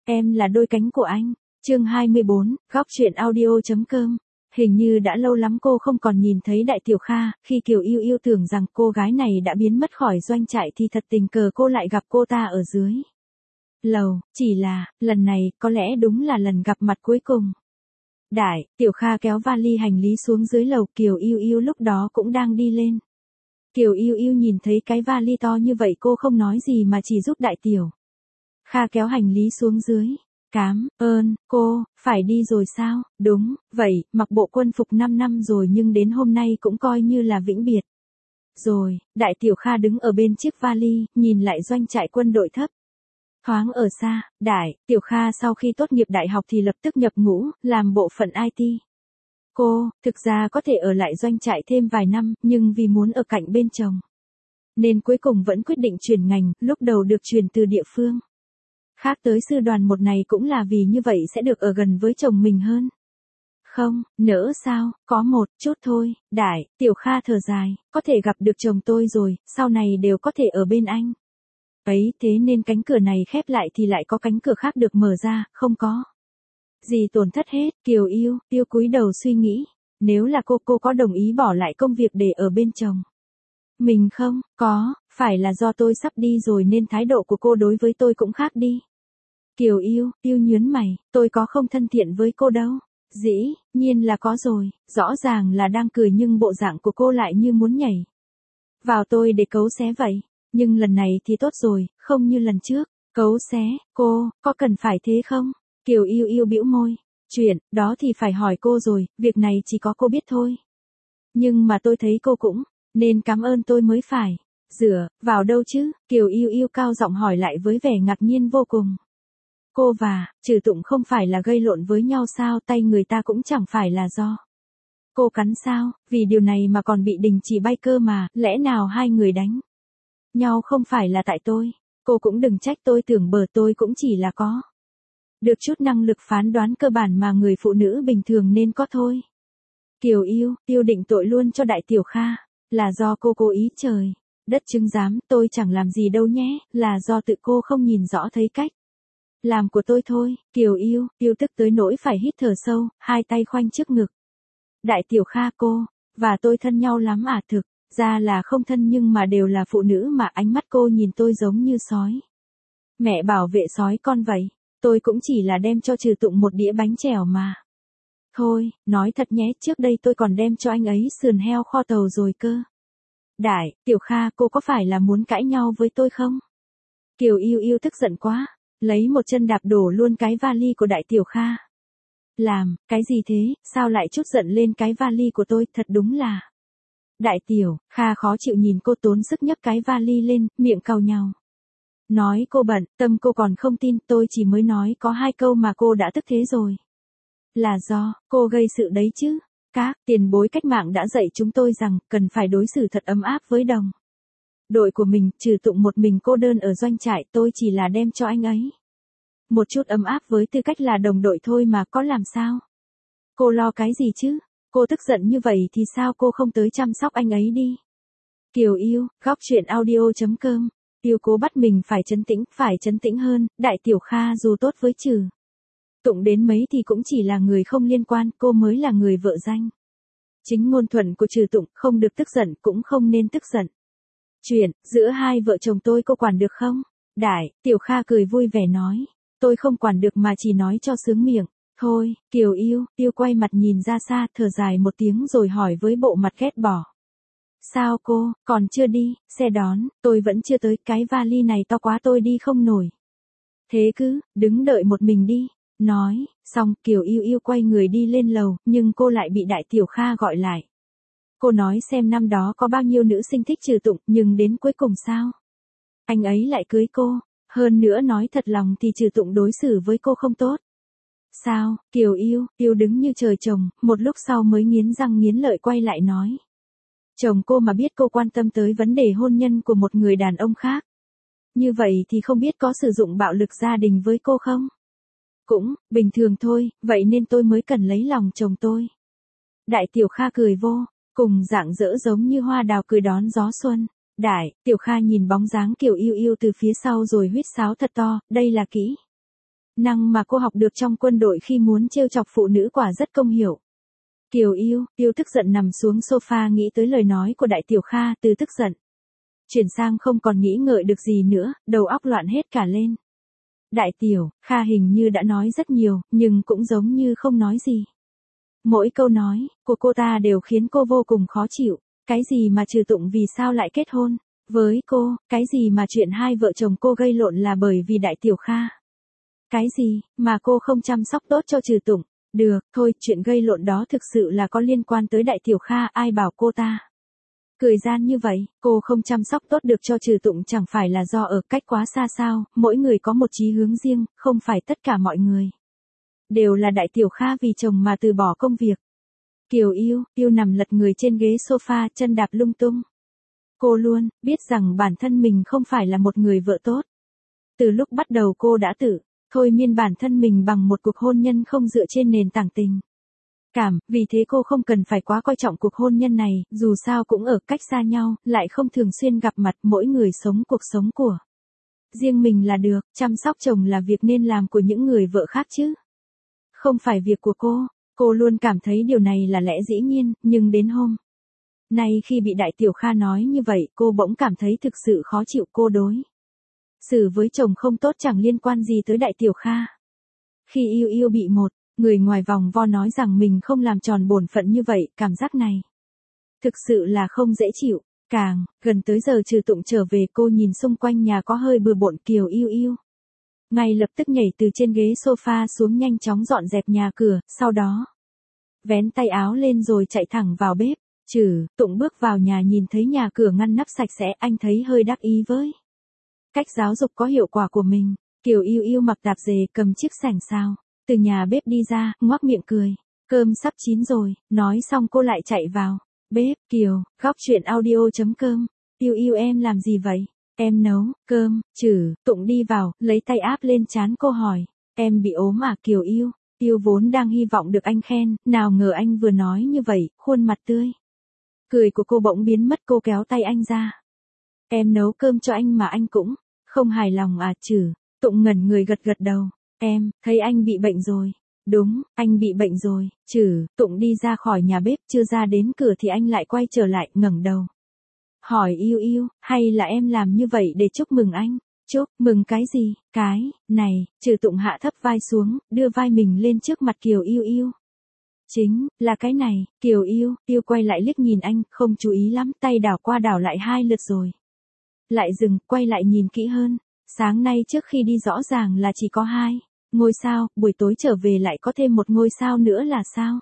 Em là đôi cánh của anh. Chương 24, góc truyện audio.com. Hình như đã lâu lắm cô không còn nhìn thấy Đại Tiểu Kha, khi Kiều Yêu Yêu tưởng rằng cô gái này đã biến mất khỏi doanh trại thì thật tình cờ cô lại gặp cô ta ở dưới lầu, chỉ là, lần này, có lẽ đúng là lần gặp mặt cuối cùng. Đại Tiểu Kha kéo vali hành lý xuống dưới lầu, Kiều Yêu Yêu lúc đó cũng đang đi lên. Kiều Yêu Yêu nhìn thấy cái vali to như vậy cô không nói gì mà chỉ giúp Đại Tiểu Kha kéo hành lý xuống dưới. Cám ơn, cô, phải đi rồi sao? Đúng, vậy, mặc bộ quân phục 5 năm rồi nhưng đến hôm nay cũng coi như là vĩnh biệt. Rồi, Đại Tiểu Kha đứng ở bên chiếc vali, nhìn lại doanh trại quân đội thấp thoáng ở xa. Đại Tiểu Kha sau khi tốt nghiệp đại học thì lập tức nhập ngũ, làm bộ phận IT. Cô, thực ra có thể ở lại doanh trại thêm vài năm, nhưng vì muốn ở cạnh bên chồng, nên cuối cùng vẫn quyết định chuyển ngành, lúc đầu được chuyển từ địa phương khác tới sư đoàn một này cũng là vì như vậy sẽ được ở gần với chồng mình hơn. Không, nỡ sao, có một chút thôi. Đại Tiểu Kha thở dài, có thể gặp được chồng tôi rồi, sau này đều có thể ở bên anh ấy, thế nên cánh cửa này khép lại thì lại có cánh cửa khác được mở ra, không có gì tổn thất hết. Kiều Yêu Yêu cúi đầu suy nghĩ, nếu là cô có đồng ý bỏ lại công việc để ở bên chồng mình không? Có, phải là do tôi sắp đi rồi nên thái độ của cô đối với tôi cũng khác đi. Kiều Yêu nhướng mày, tôi có không thân thiện với cô đâu. Dĩ nhiên là có rồi, rõ ràng là đang cười nhưng bộ dạng của cô lại như muốn nhảy vào tôi để cấu xé vậy. Nhưng lần này thì tốt rồi, không như lần trước. Cấu xé, cô, có cần phải thế không? Kiều Yêu bĩu môi. Chuyện, đó thì phải hỏi cô rồi, việc này chỉ có cô biết thôi. Nhưng mà tôi thấy cô cũng nên cảm ơn tôi mới phải. Dựa vào đâu chứ? Kiều Yêu cao giọng hỏi lại với vẻ ngạc nhiên vô cùng. Cô và Trừ Tụng không phải là gây lộn với nhau sao? Tay người ta cũng chẳng phải là do cô cắn sao? Vì điều này mà còn bị đình chỉ bay cơ mà, lẽ nào hai người đánh nhau không phải là tại tôi? Cô cũng đừng trách tôi, tưởng bờ tôi cũng chỉ là có được chút năng lực phán đoán cơ bản mà người phụ nữ bình thường nên có thôi. Kiều Yêu định tội luôn cho Đại Tiểu Kha, là do cô cố ý trời đất chứng giám, tôi chẳng làm gì đâu nhé, là do tự cô không nhìn rõ thấy cách làm của tôi thôi. Kiều Yêu tức tới nỗi phải hít thở sâu, hai tay khoanh trước ngực. Đại Tiểu Kha, cô và tôi thân nhau lắm à? Thực ra là không thân nhưng mà đều là phụ nữ mà. Ánh mắt cô nhìn tôi giống như sói mẹ bảo vệ sói con vậy. Tôi cũng chỉ là đem cho Trừ Tụng một đĩa bánh chèo mà. Thôi, nói thật nhé, trước đây tôi còn đem cho anh ấy sườn heo kho tàu rồi cơ. Đại Tiểu Kha, cô có phải là muốn cãi nhau với tôi không? Kiều Yêu tức giận quá, lấy một chân đạp đổ luôn cái vali của Đại Tiểu Kha. Làm cái gì thế, sao lại chút giận lên cái vali của tôi, thật đúng là. Đại Tiểu Kha khó chịu nhìn cô tốn sức nhấc cái vali lên, miệng cau nhàu. Nói cô bận, tâm cô còn không tin, tôi chỉ mới nói có 2 câu mà cô đã tức thế rồi. Là do cô gây sự đấy chứ. Các tiền bối cách mạng đã dạy chúng tôi rằng cần phải đối xử thật ấm áp với đồng đội của mình. Trừ Tụng một mình cô đơn ở doanh trại, tôi chỉ là đem cho anh ấy một chút ấm áp với tư cách là đồng đội thôi mà, có làm sao? Cô lo cái gì chứ? Cô tức giận như vậy thì sao cô không tới chăm sóc anh ấy đi? Kiều Yêu, góc truyện audio.com. Yêu cố bắt mình phải trấn tĩnh hơn. Đại Tiểu Kha dù tốt với Trừ Tụng đến mấy thì cũng chỉ là người không liên quan, cô mới là người vợ danh chính ngôn thuận của Trừ Tụng, không được tức giận, cũng không nên tức giận. Chuyện giữa hai vợ chồng tôi cô quản được không? Đại Tiểu Kha cười vui vẻ nói, tôi không quản được mà chỉ nói cho sướng miệng thôi. Kiều Yêu quay mặt nhìn ra xa, thở dài một tiếng rồi hỏi với bộ mặt ghét bỏ. Sao cô, còn chưa đi? Xe đón, tôi vẫn chưa tới, cái vali này to quá tôi đi không nổi. Thế cứ, đứng đợi một mình đi. Nói xong, Kiều Yêu quay người đi lên lầu, nhưng cô lại bị Đại Tiểu Kha gọi lại. Cô nói xem năm đó có bao nhiêu nữ sinh thích Trừ Tụng, nhưng đến cuối cùng sao? Anh ấy lại cưới cô, hơn nữa nói thật lòng thì Trừ Tụng đối xử với cô không tốt. Sao? Kiều Yêu đứng như trời trồng, một lúc sau mới nghiến răng nghiến lợi quay lại nói. Chồng cô mà biết cô quan tâm tới vấn đề hôn nhân của một người đàn ông khác, như vậy thì không biết có sử dụng bạo lực gia đình với cô không? Cũng bình thường thôi, vậy nên tôi mới cần lấy lòng chồng tôi. Đại Tiểu Kha cười vô cùng rạng rỡ giống như hoa đào cười đón gió xuân. Đại Tiểu Kha nhìn bóng dáng Kiều Yêu từ phía sau rồi huýt sáo thật to, đây là kỹ Năng mà cô học được trong quân đội khi muốn trêu chọc phụ nữ quả rất công hiệu. Kiều Yêu tức giận nằm xuống sofa nghĩ tới lời nói của Đại Tiểu Kha, từ tức giận chuyển sang không còn nghĩ ngợi được gì nữa, đầu óc loạn hết cả lên. Đại Tiểu Kha hình như đã nói rất nhiều, nhưng cũng giống như không nói gì. Mỗi câu nói của cô ta đều khiến cô vô cùng khó chịu. Cái gì mà Trừ Tụng vì sao lại kết hôn với cô, cái gì mà chuyện hai vợ chồng cô gây lộn là bởi vì Đại Tiểu Kha. Cái gì mà cô không chăm sóc tốt cho Trừ Tụng. Được, thôi, chuyện gây lộn đó thực sự là có liên quan tới Đại Tiểu Kha, ai bảo cô ta cười gian như vậy, cô không chăm sóc tốt được cho Trừ Tụng chẳng phải là do ở cách quá xa sao, mỗi người có một chí hướng riêng, không phải tất cả mọi người đều là Đại Tiểu Kha vì chồng mà từ bỏ công việc. Kiều Yêu nằm lật người trên ghế sofa, chân đạp lung tung. Cô luôn biết rằng bản thân mình không phải là một người vợ tốt. Từ lúc bắt đầu cô đã tự thôi miên bản thân mình bằng một cuộc hôn nhân không dựa trên nền tảng tình cảm, vì thế cô không cần phải quá coi trọng cuộc hôn nhân này, dù sao cũng ở cách xa nhau, lại không thường xuyên gặp mặt, mỗi người sống cuộc sống của riêng mình là được, chăm sóc chồng là việc nên làm của những người vợ khác chứ. Không phải việc của cô luôn cảm thấy điều này là lẽ dĩ nhiên, nhưng đến hôm nay khi bị Đại Tiểu Kha nói như vậy, cô bỗng cảm thấy thực sự khó chịu. Cô đối xử với chồng không tốt chẳng liên quan gì tới Đại Tiểu Kha. Khi Yêu bị một người ngoài vòng vo nói rằng mình không làm tròn bổn phận như vậy, cảm giác này thực sự là không dễ chịu. Càng gần tới giờ Trừ Tụng trở về, cô nhìn xung quanh nhà có hơi bừa bộn. Kiều Yêu ngay lập tức nhảy từ trên ghế sofa xuống, nhanh chóng dọn dẹp nhà cửa, sau đó vén tay áo lên rồi chạy thẳng vào bếp. Trừ Tụng bước vào nhà nhìn thấy nhà cửa ngăn nắp sạch sẽ, anh thấy hơi đắc ý với cách giáo dục có hiệu quả của mình. Kiều Yêu mặc tạp dề, cầm chiếc sảnh xào từ nhà bếp đi ra, ngoác miệng cười. Cơm sắp chín rồi, nói xong cô lại chạy vào bếp. Góc chuyện audio.com. Yêu em làm gì vậy? Em nấu cơm. Trừ Tụng đi vào, lấy tay áp lên trán cô hỏi. Em bị ốm à? Kiều Yêu vốn đang hy vọng được anh khen, nào ngờ anh vừa nói như vậy, khuôn mặt tươi cười của cô bỗng biến mất. Cô kéo tay anh ra. Em nấu cơm cho anh mà anh cũng không hài lòng à? Trừ Tụng ngẩn người, gật gật đầu. Em thấy anh bị bệnh rồi. Đúng, anh bị bệnh rồi. Trừ Tụng đi ra khỏi nhà bếp, chưa ra đến cửa thì anh lại quay trở lại, ngẩng đầu hỏi Yêu, hay là em làm như vậy để chúc mừng anh? Chúc mừng cái gì? Cái này. Trừ Tụng hạ thấp vai xuống, đưa vai mình lên trước mặt Kiều Yêu. Chính là cái này. Kiều Yêu quay lại liếc nhìn anh, không chú ý lắm, tay đảo qua đảo lại 2 lượt rồi lại dừng, quay lại nhìn kỹ hơn. Sáng nay trước khi đi rõ ràng là chỉ có 2 ngôi sao, buổi tối trở về lại có thêm 1 ngôi sao nữa là sao?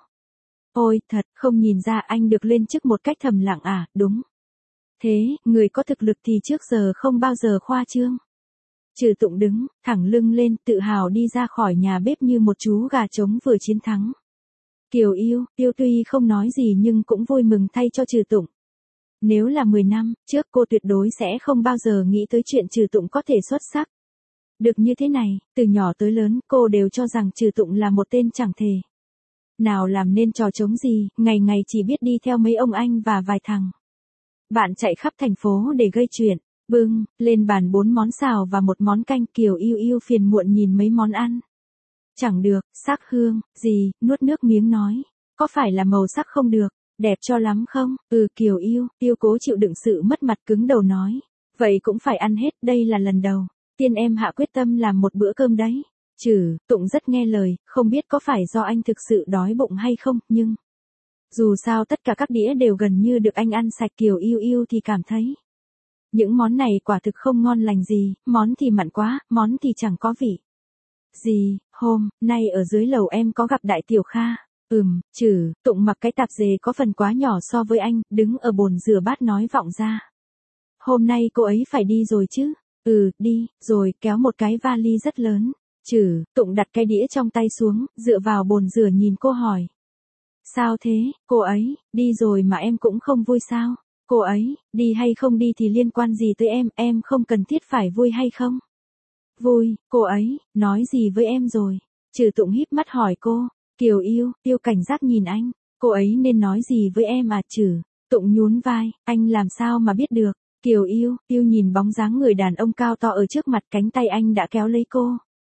Ôi, thật, không nhìn ra anh được lên chức một cách thầm lặng à? Đúng thế, người có thực lực thì trước giờ không bao giờ khoa trương. Trừ Tụng đứng thẳng lưng lên, tự hào đi ra khỏi nhà bếp như một chú gà trống vừa chiến thắng. Kiều Yêu tuy không nói gì nhưng cũng vui mừng thay cho Trừ Tụng. Nếu là 10 năm trước, cô tuyệt đối sẽ không bao giờ nghĩ tới chuyện Trừ Tụng có thể xuất sắc được như thế này. Từ nhỏ tới lớn, cô đều cho rằng Trừ Tụng là một tên chẳng thể nào làm nên trò trống gì, ngày ngày chỉ biết đi theo mấy ông anh và vài thằng bạn chạy khắp thành phố để gây chuyện. Bưng lên bàn 4 món xào và 1 món canh. Kiều Yêu phiền muộn nhìn mấy món ăn chẳng được sắc hương gì, nuốt nước miếng nói. Có phải là màu sắc không được, đẹp cho lắm không? Kiều Yêu cố chịu đựng sự mất mặt, cứng đầu nói. Vậy cũng phải ăn hết, đây là lần đầu tiên em hạ quyết tâm làm một bữa cơm đấy. Trừ Tụng rất nghe lời, không biết có phải do anh thực sự đói bụng hay không, nhưng dù sao tất cả các đĩa đều gần như được anh ăn sạch. Kiều Yêu thì cảm thấy những món này quả thực không ngon lành gì, món thì mặn quá, món thì chẳng có vị gì. Hôm nay ở dưới lầu em có gặp Đại Tiểu Kha. Trừ Tụng mặc cái tạp dề có phần quá nhỏ so với anh, đứng ở bồn rửa bát nói vọng ra. Hôm nay cô ấy phải đi rồi chứ? Đi rồi, kéo một cái vali rất lớn. Trừ Tụng đặt cái đĩa trong tay xuống, dựa vào bồn rửa nhìn cô hỏi. Sao thế? Cô ấy đi rồi mà em cũng không vui sao? Cô ấy đi hay không đi thì liên quan gì tới em không cần thiết phải vui hay không? Vui, cô ấy nói gì với em rồi? Trừ Tụng híp mắt hỏi cô. Kiều Yêu cảnh giác nhìn anh. Cô ấy nên nói gì với em à? Trừ Tụng nhún vai, anh làm sao mà biết được? Kiều Yêu nhìn bóng dáng người đàn ông cao to ở trước mặt, cánh tay anh đã kéo lấy cô.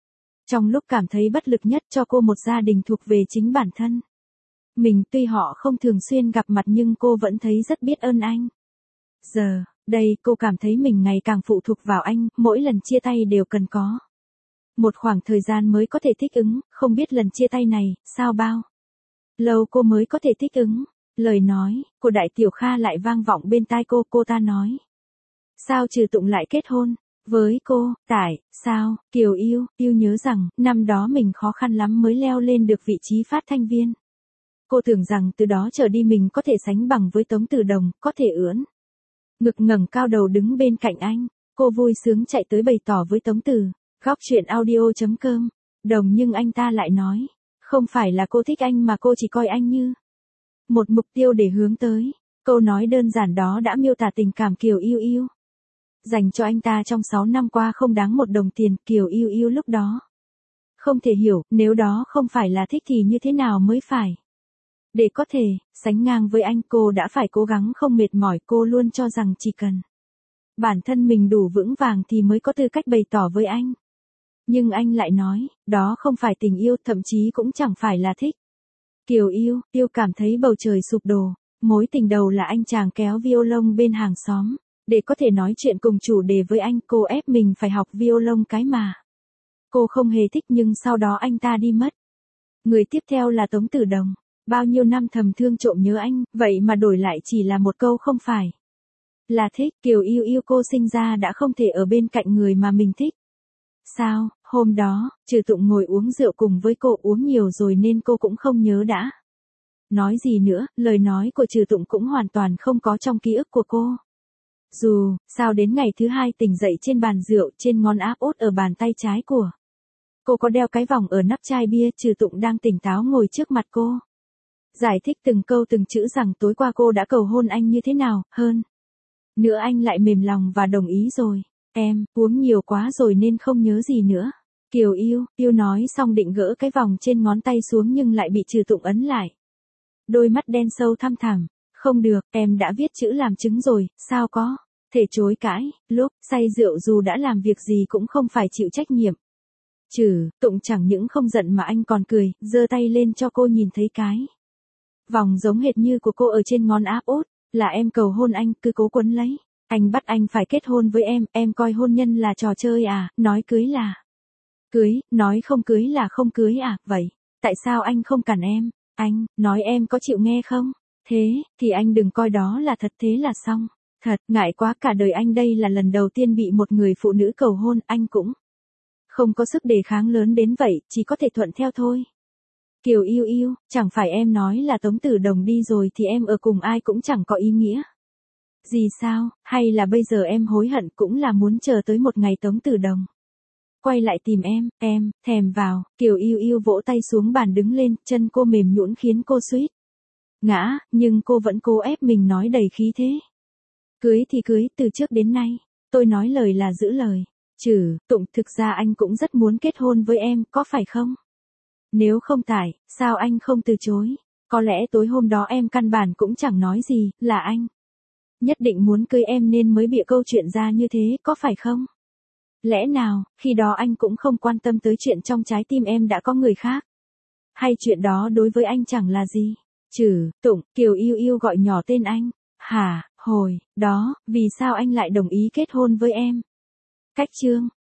Trong lúc cảm thấy bất lực nhất cho cô một gia đình thuộc về chính bản thân. Mình tuy họ không thường xuyên gặp mặt nhưng cô vẫn thấy rất biết ơn anh. Giờ, đây cô cảm thấy mình ngày càng phụ thuộc vào anh, mỗi lần chia tay đều cần có một khoảng thời gian mới có thể thích ứng, không biết lần chia tay này, sao bao lâu cô mới có thể thích ứng. Lời nói của Đại Tiểu Kha lại vang vọng bên tai cô ta nói. Sao Trừ Tụng lại kết hôn với cô, tại sao? Kiều Yêu nhớ rằng, năm đó mình khó khăn lắm mới leo lên được vị trí phát thanh viên. Cô tưởng rằng từ đó trở đi mình có thể sánh bằng với Tống Từ Đồng, có thể ưỡn ngực ngẩng cao đầu đứng bên cạnh anh. Cô vui sướng chạy tới bày tỏ với Tống Từ, góc chuyện audio.com. Đồng nhưng anh ta lại nói, không phải là cô thích anh mà cô chỉ coi anh như một mục tiêu để hướng tới. Câu nói đơn giản đó đã miêu tả tình cảm Kiều Yêu dành cho anh ta trong 6 năm qua không đáng một đồng tiền. Kiều Yêu lúc đó không thể hiểu, nếu đó không phải là thích thì như thế nào mới phải. Để có thể sánh ngang với anh, cô đã phải cố gắng không mệt mỏi. Cô luôn cho rằng chỉ cần bản thân mình đủ vững vàng thì mới có tư cách bày tỏ với anh. Nhưng anh lại nói, đó không phải tình yêu, thậm chí cũng chẳng phải là thích. Kiều Yêu cảm thấy bầu trời sụp đổ. Mối tình đầu là anh chàng kéo violon bên hàng xóm. Để có thể nói chuyện cùng chủ đề với anh, cô ép mình phải học violon, cái mà cô không hề thích, nhưng sau đó anh ta đi mất. Người tiếp theo là Tống Từ Đồng. Bao nhiêu năm thầm thương trộm nhớ anh, vậy mà đổi lại chỉ là một câu không phải là thích. Kiều Yêu cô sinh ra đã không thể ở bên cạnh người mà mình thích. Sao, hôm đó, Trừ Tụng ngồi uống rượu cùng với cô, uống nhiều rồi nên cô cũng không nhớ đã nói gì nữa, lời nói của Trừ Tụng cũng hoàn toàn không có trong ký ức của cô. Dù sao đến ngày thứ hai tỉnh dậy trên bàn rượu, trên ngón áp út ở bàn tay trái của cô có đeo cái vòng ở nắp chai bia. Trừ Tụng đang tỉnh táo ngồi trước mặt cô, giải thích từng câu từng chữ rằng tối qua cô đã cầu hôn anh như thế nào, hơn nữa anh lại mềm lòng và đồng ý rồi. Em uống nhiều quá rồi nên không nhớ gì nữa. Kiều Yêu nói xong định gỡ cái vòng trên ngón tay xuống nhưng lại bị Trừ Tụng ấn lại. Đôi mắt đen sâu thăm thẳm. Không được, em đã viết chữ làm chứng rồi, sao có thể chối cãi. Lúc say rượu dù đã làm việc gì cũng không phải chịu trách nhiệm. Trừ Tụng chẳng những không giận mà anh còn cười, giơ tay lên cho cô nhìn thấy cái vòng giống hệt như của cô ở trên ngón áp út. Là em cầu hôn anh, cứ cố quấn lấy. Anh bắt anh phải kết hôn với em coi hôn nhân là trò chơi à, nói cưới là cưới, nói không cưới là không cưới à, vậy, tại sao anh không cản em? Anh, nói em có chịu nghe không? Thế, thì anh đừng coi đó là thật, thế là xong. Thật, ngại quá, cả đời anh đây là lần đầu tiên bị một người phụ nữ cầu hôn, anh cũng không có sức đề kháng lớn đến vậy, chỉ có thể thuận theo thôi. Kiều Yêu, chẳng phải em nói là Tống Từ Đồng đi rồi thì em ở cùng ai cũng chẳng có ý nghĩa gì sao, hay là bây giờ em hối hận cũng là muốn chờ tới một ngày Tống Từ Đồng quay lại tìm em, thèm vào. Kiều Yêu vỗ tay xuống bàn đứng lên, chân cô mềm nhũn khiến cô suýt ngã, nhưng cô vẫn cố ép mình nói đầy khí thế. Cưới thì cưới, từ trước đến nay, tôi nói lời là giữ lời. Trừ Tụng, thực ra anh cũng rất muốn kết hôn với em, có phải không? Nếu không tại, sao anh không từ chối? Có lẽ tối hôm đó em căn bản cũng chẳng nói gì, là anh nhất định muốn cưới em nên mới bịa câu chuyện ra như thế, có phải không? Lẽ nào, khi đó anh cũng không quan tâm tới chuyện trong trái tim em đã có người khác? Hay chuyện đó đối với anh chẳng là gì? Trừ Tụng, Kiều Yêu gọi nhỏ tên anh. Hả, hồi đó, vì sao anh lại đồng ý kết hôn với em? Cách chương